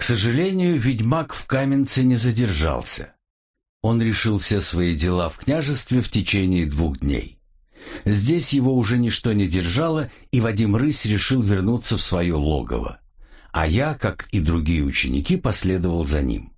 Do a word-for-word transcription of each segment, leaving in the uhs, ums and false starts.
сожалению, ведьмак в Каменце не задержался. Он решил все свои дела в княжестве в течение двух дней. Здесь его уже ничто не держало, и Вадим Рысь решил вернуться в свое логово. А я, как и другие ученики, последовал за ним.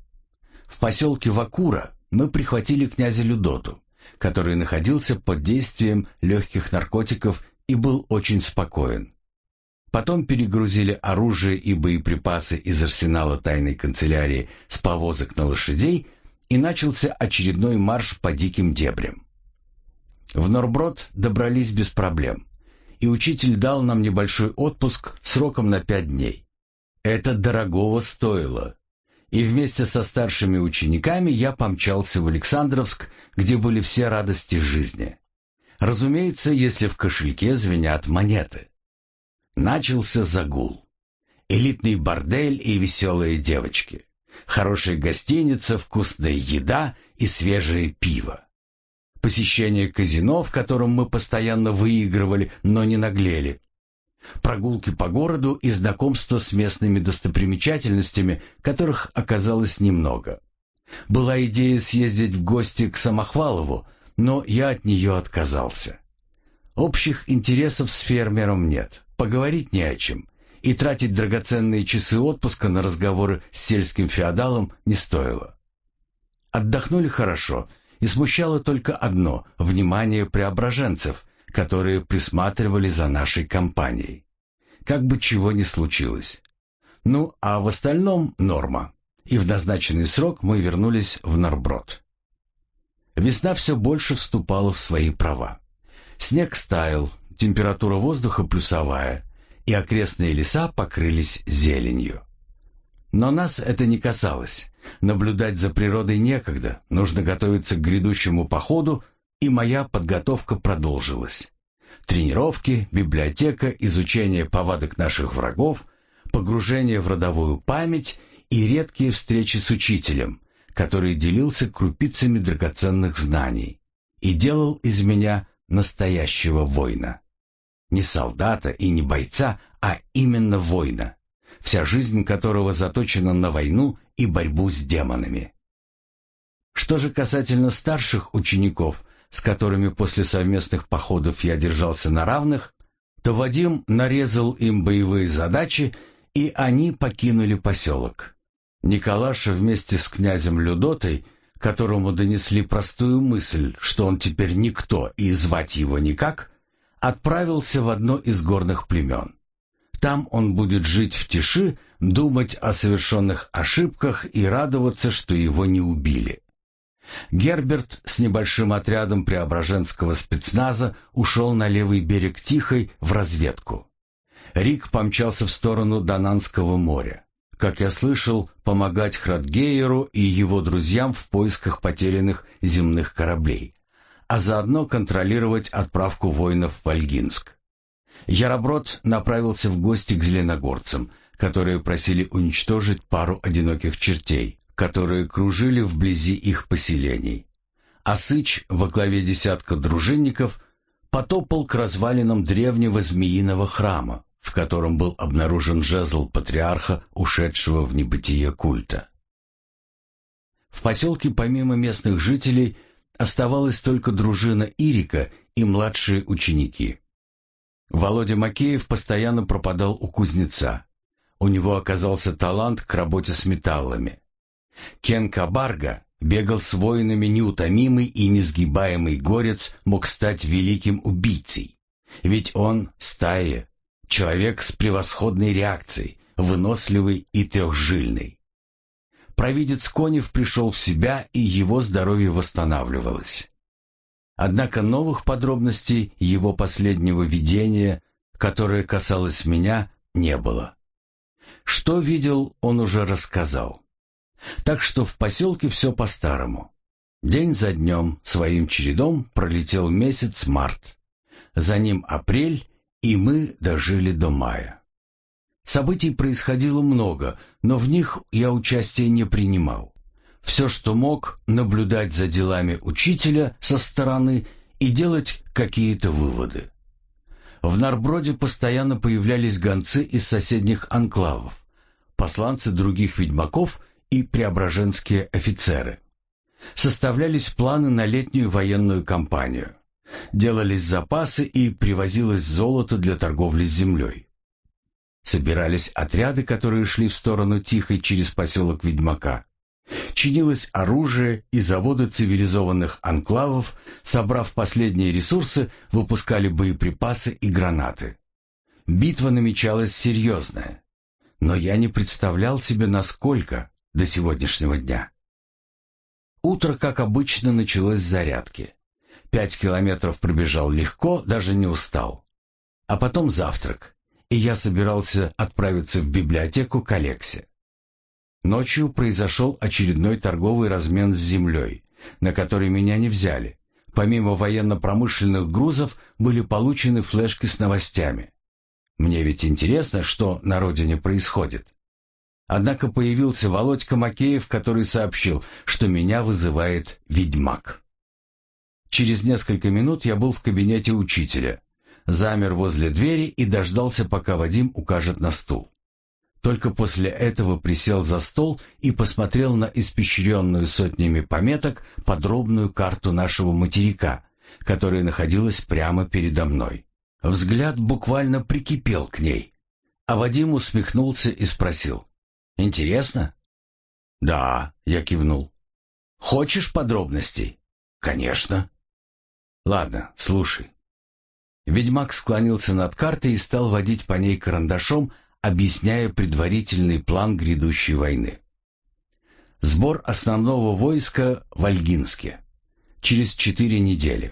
В поселке Вакура мы прихватили князя Людоту, который находился под действием легких наркотиков и был очень спокоен. Потом перегрузили оружие и боеприпасы из арсенала тайной канцелярии с повозок на лошадей, и начался очередной марш по диким дебрям. В Норброд добрались без проблем, и учитель дал нам небольшой отпуск сроком на пять дней. Это дорогого стоило, и вместе со старшими учениками я помчался в Александровск, где были все радости жизни. Разумеется, если в кошельке звенят монеты. Начался загул. Элитный бордель и веселые девочки. Хорошая гостиница, вкусная еда и свежее пиво. Посещение казино, в котором мы постоянно выигрывали, но не наглели. Прогулки по городу и знакомство с местными достопримечательностями, которых оказалось немного. Была идея съездить в гости к Самохвалову, но я от нее отказался. Общих интересов с фермером нет, поговорить не о чем, и тратить драгоценные часы отпуска на разговоры с сельским феодалом не стоило. Отдохнули хорошо, и смущало только одно — внимание преображенцев, которые присматривали за нашей компанией. Как бы чего ни случилось. Ну, а в остальном норма, и в назначенный срок мы вернулись в Норброд. Весна все больше вступала в свои права. Снег стаял, температура воздуха плюсовая, и окрестные леса покрылись зеленью. Но нас это не касалось. Наблюдать за природой некогда, нужно готовиться к грядущему походу, и моя подготовка продолжилась. Тренировки, библиотека, изучение повадок наших врагов, погружение в родовую память и редкие встречи с учителем, который делился крупицами драгоценных знаний и делал из меня настоящего воина. Не солдата и не бойца, а именно воина, вся жизнь которого заточена на войну и борьбу с демонами. Что же касательно старших учеников, с которыми после совместных походов я держался на равных, то Вадим нарезал им боевые задачи, и они покинули поселок. Николаша вместе с князем Людотой, которому донесли простую мысль, что он теперь никто и звать его никак, отправился в одно из горных племен. Там он будет жить в тиши, думать о совершенных ошибках и радоваться, что его не убили. Герберт с небольшим отрядом преображенского спецназа ушел на левый берег Тихой в разведку. Рик помчался в сторону Дананского моря, как я слышал, помогать Храдгейеру и его друзьям в поисках потерянных земных кораблей, а заодно контролировать отправку воинов в Ольгинск. Яроброд направился в гости к зеленогорцам, которые просили уничтожить пару одиноких чертей, которые кружили вблизи их поселений. А Сыч во главе десятка дружинников потопал к развалинам древнего змеиного храма, в котором был обнаружен жезл патриарха, ушедшего в небытие культа. В поселке помимо местных жителей оставалась только дружина Ирика и младшие ученики. Володя Макеев постоянно пропадал у кузнеца. У него оказался талант к работе с металлами. Кен Кабарга бегал с воинами, неутомимый и несгибаемый горец мог стать великим убийцей. Ведь он — стая, человек с превосходной реакцией, выносливый и трехжильный. Провидец Конев пришел в себя, и его здоровье восстанавливалось. Однако новых подробностей его последнего видения, которое касалось меня, не было. Что видел, он уже рассказал. Так что в поселке все по-старому. День за днем своим чередом пролетел месяц март. За ним апрель, и мы дожили до мая. Событий происходило много, но в них я участия не принимал. Все, что мог, наблюдать за делами учителя со стороны и делать какие-то выводы. В Норброде постоянно появлялись гонцы из соседних анклавов. посланцы других ведьмаков и преображенские офицеры. Составлялись планы на летнюю военную кампанию. Делались запасы и привозилось золото для торговли с землей. Собирались отряды, которые шли в сторону Тихой через поселок Ведьмака. Чинилось оружие, и заводы цивилизованных анклавов, собрав последние ресурсы, выпускали боеприпасы и гранаты. Битва намечалась серьезная, но я не представлял себе, насколько до сегодняшнего дня. Утро, как обычно, началось с зарядки. Пять километров пробежал легко, даже не устал. А потом завтрак, и я собирался отправиться в библиотеку к Алексе. Ночью произошел очередной торговый размен с землей, на который меня не взяли. Помимо военно-промышленных грузов были получены флешки с новостями. Мне ведь интересно, что на родине происходит. Однако появился Володька Макеев, который сообщил, что меня вызывает ведьмак. Через несколько минут я был в кабинете учителя, замер возле двери и дождался, пока Вадим укажет на стул. Только после этого присел за стол и посмотрел на испещренную сотнями пометок подробную карту нашего материка, которая находилась прямо передо мной. Взгляд буквально прикипел к ней, а Вадим усмехнулся и спросил: «Интересно?» «Да», — я кивнул. «Хочешь подробностей?» «Конечно». «Ладно, слушай». Ведьмак склонился над картой и стал водить по ней карандашом, объясняя предварительный план грядущей войны. Сбор основного войска в Ольгинске. Через четыре недели.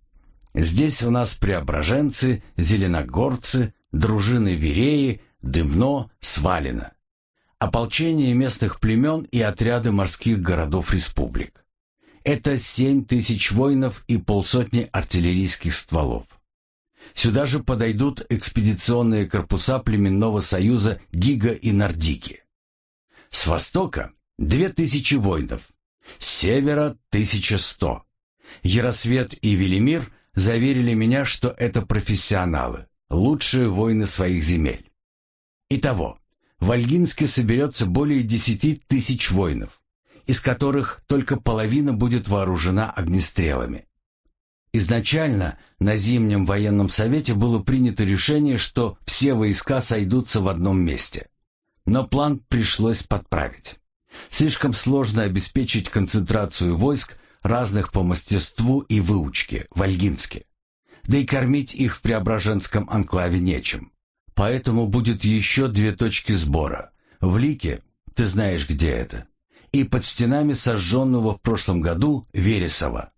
Здесь у нас преображенцы, зеленогорцы, дружины Вереи, Дымно, Свалино. Ополчение местных племен и отряды морских городов республик. Это семь тысяч воинов и полсотни артиллерийских стволов. Сюда же подойдут экспедиционные корпуса племенного союза Дига и Нордики. С востока две тысячи воинов, с севера тысяча сто. Яросвет и Велимир заверили меня, что это профессионалы, лучшие воины своих земель. Итого, в Ольгинске соберется более десяти тысяч воинов, из которых только половина будет вооружена огнестрелами. Изначально на Зимнем военном совете было принято решение, что все войска сойдутся в одном месте. Но план пришлось подправить. Слишком сложно обеспечить концентрацию войск, разных по мастерству и выучке, в Ольгинске. Да и кормить их в Преображенском анклаве нечем. Поэтому будет еще две точки сбора. В Лике, ты знаешь, где это, и под стенами сожженного в прошлом году Вересова.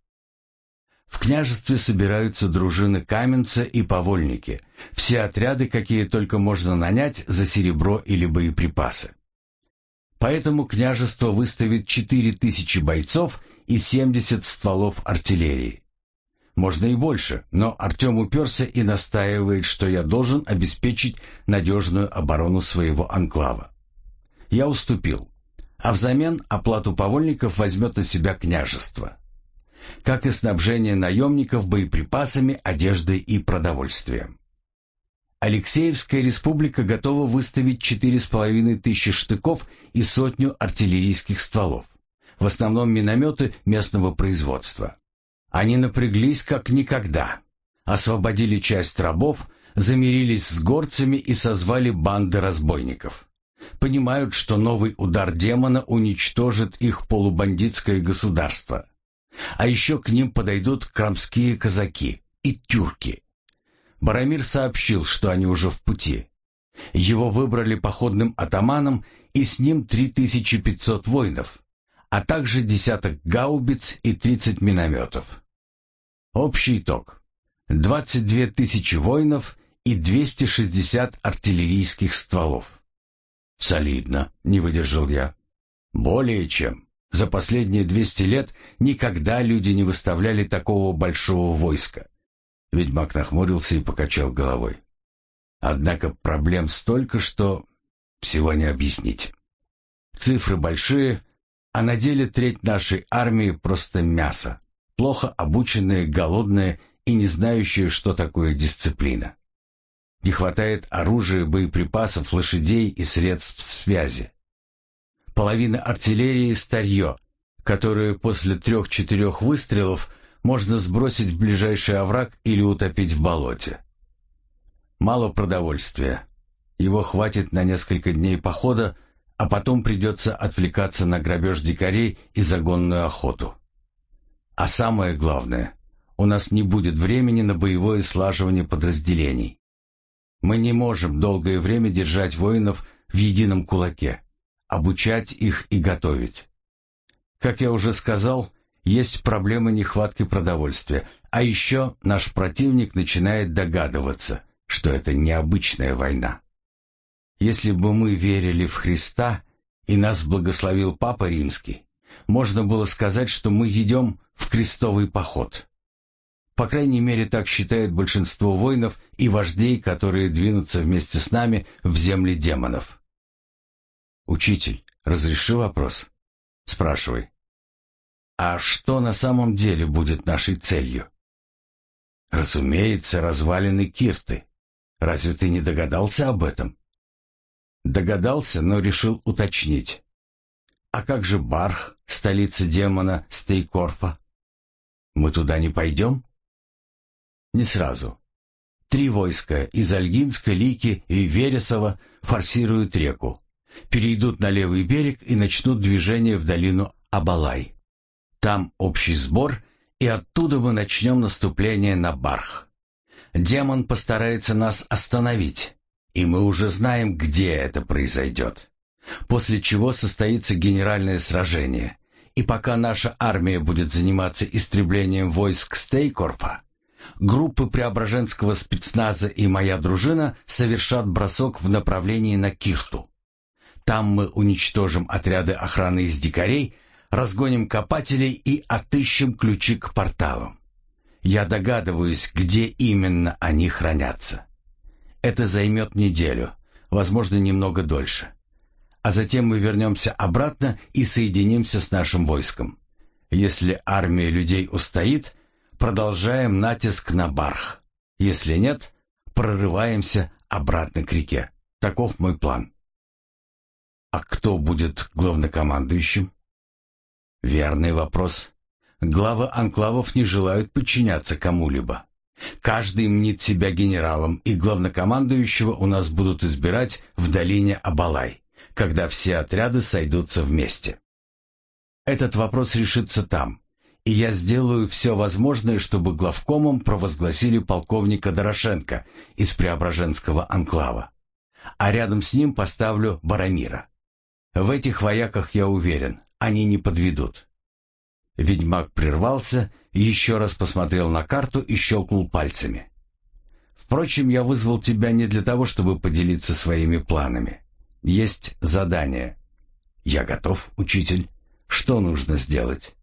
В княжестве собираются дружины Каменца и Повольники, все отряды, какие только можно нанять за серебро или боеприпасы. Поэтому княжество выставит четыре тысячи бойцов и семьдесят стволов артиллерии. Можно и больше, но Артем уперся и настаивает, что я должен обеспечить надежную оборону своего анклава. Я уступил, а взамен оплату повольников возьмет на себя княжество, как и снабжение наемников боеприпасами, одеждой и продовольствием. Алексеевская республика готова выставить четыре с половиной тысячи штыков и сотню артиллерийских стволов, в основном минометы местного производства. Они напряглись как никогда, освободили часть рабов, замирились с горцами и созвали банды разбойников. Понимают, что новый удар демона уничтожит их полубандитское государство. А еще к ним подойдут крамские казаки и тюрки. Барамир сообщил, что они уже в пути. Его выбрали походным атаманом, и с ним три тысячи пятьсот воинов, а также десяток гаубиц и тридцать минометов. Общий итог — двадцать две тысячи воинов и двести шестьдесят артиллерийских стволов. Солидно, не выдержал я. Более чем. За последние двести лет никогда люди не выставляли такого большого войска. Ведьмак нахмурился и покачал головой. Однако проблем столько, что всего не объяснить. Цифры большие, а на деле треть нашей армии просто мясо, плохо обученные, голодные и не знающие, что такое дисциплина. Не хватает оружия, боеприпасов, лошадей и средств связи. Половина артиллерии — старье, которое после трех-четырех выстрелов можно сбросить в ближайший овраг или утопить в болоте. Мало продовольствия. Его хватит на несколько дней похода, а потом придется отвлекаться на грабеж дикарей и загонную охоту. А самое главное, у нас не будет времени на боевое слаживание подразделений. Мы не можем долгое время держать воинов в едином кулаке, обучать их и готовить. Как я уже сказал, есть проблема нехватки продовольствия, а еще наш противник начинает догадываться, что это необычная война. Если бы мы верили в Христа и нас благословил Папа Римский, можно было сказать, что мы идем в крестовый поход. По крайней мере, так считает большинство воинов и вождей, которые двинутся вместе с нами в земли демонов. «Учитель, разреши вопрос?» «Спрашивай». «А что на самом деле будет нашей целью?» «Разумеется, развалины Кирты. Разве ты не догадался об этом?» «Догадался, но решил уточнить. А как же Барх, столица демона Стейкорфа? Мы туда не пойдем?» «Не сразу. Три войска из Ольгинска, Лики и Вересова форсируют реку, перейдут на левый берег и начнут движение в долину Абалай. Там общий сбор, и оттуда мы начнем наступление на Барх. Демон постарается нас остановить, и мы уже знаем, где это произойдет. После чего состоится генеральное сражение, и пока наша армия будет заниматься истреблением войск Стейкорфа, группы Преображенского спецназа и моя дружина совершат бросок в направлении на Кирту. Там мы уничтожим отряды охраны из дикарей, разгоним копателей и отыщем ключи к порталам. Я догадываюсь, где именно они хранятся. Это займет неделю, возможно, немного дольше. А затем мы вернемся обратно и соединимся с нашим войском. Если армия людей устоит, продолжаем натиск на Барх. Если нет, прорываемся обратно к реке. Таков мой план. А кто будет главнокомандующим? Верный вопрос. Главы анклавов не желают подчиняться кому-либо. Каждый мнит себя генералом, и главнокомандующего у нас будут избирать в долине Абалай, когда все отряды сойдутся вместе. Этот вопрос решится там, и я сделаю все возможное, чтобы главкомом провозгласили полковника Дорошенко из Преображенского анклава, а рядом с ним поставлю Барамира. В этих вояках я уверен, они не подведут. Ведьмак прервался, еще раз посмотрел на карту и щелкнул пальцами. Впрочем, я вызвал тебя не для того, чтобы поделиться своими планами. Есть задание. Я готов, учитель. Что нужно сделать?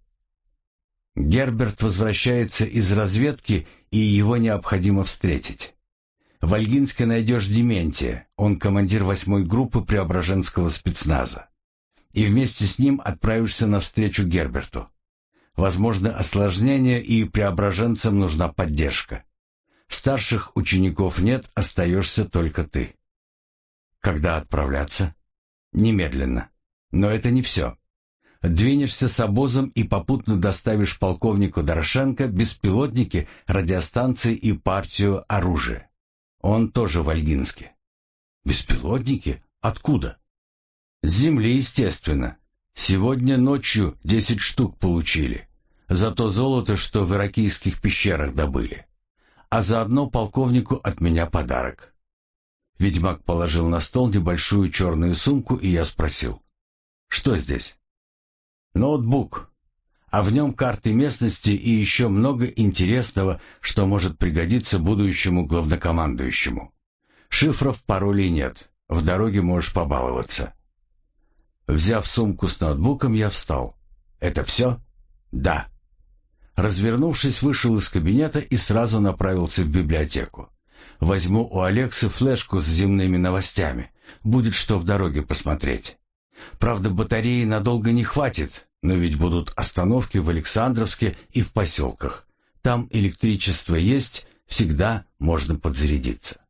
Герберт возвращается из разведки, и его необходимо встретить. В Ольгинске найдешь Дементия, он командир восьмой группы Преображенского спецназа. И вместе с ним отправишься навстречу Герберту. Возможно осложнение, и преображенцам нужна поддержка. Старших учеников нет, остаешься только ты. Когда отправляться? Немедленно. Но это не все. Двинешься с обозом и попутно доставишь полковнику Дорошенко беспилотники, радиостанции и партию оружия. Он тоже в Ольгинске. Беспилотники? Откуда? С земли, естественно. Сегодня ночью десять штук получили. За то золото, что в иракийских пещерах добыли. А заодно полковнику от меня подарок. Ведьмак положил на стол небольшую черную сумку, и я спросил: «Что здесь?» «Ноутбук, а в нем карты местности и еще много интересного, что может пригодиться будущему главнокомандующему. Шифров, паролей нет, в дороге можешь побаловаться». Взяв сумку с ноутбуком, я встал. «Это все?» «Да». Развернувшись, вышел из кабинета и сразу направился в библиотеку. Возьму у Алексы флешку с земными новостями. Будет что в дороге посмотреть. Правда, батареи надолго не хватит, но ведь будут остановки в Александровске и в поселках. Там электричество есть, всегда можно подзарядиться.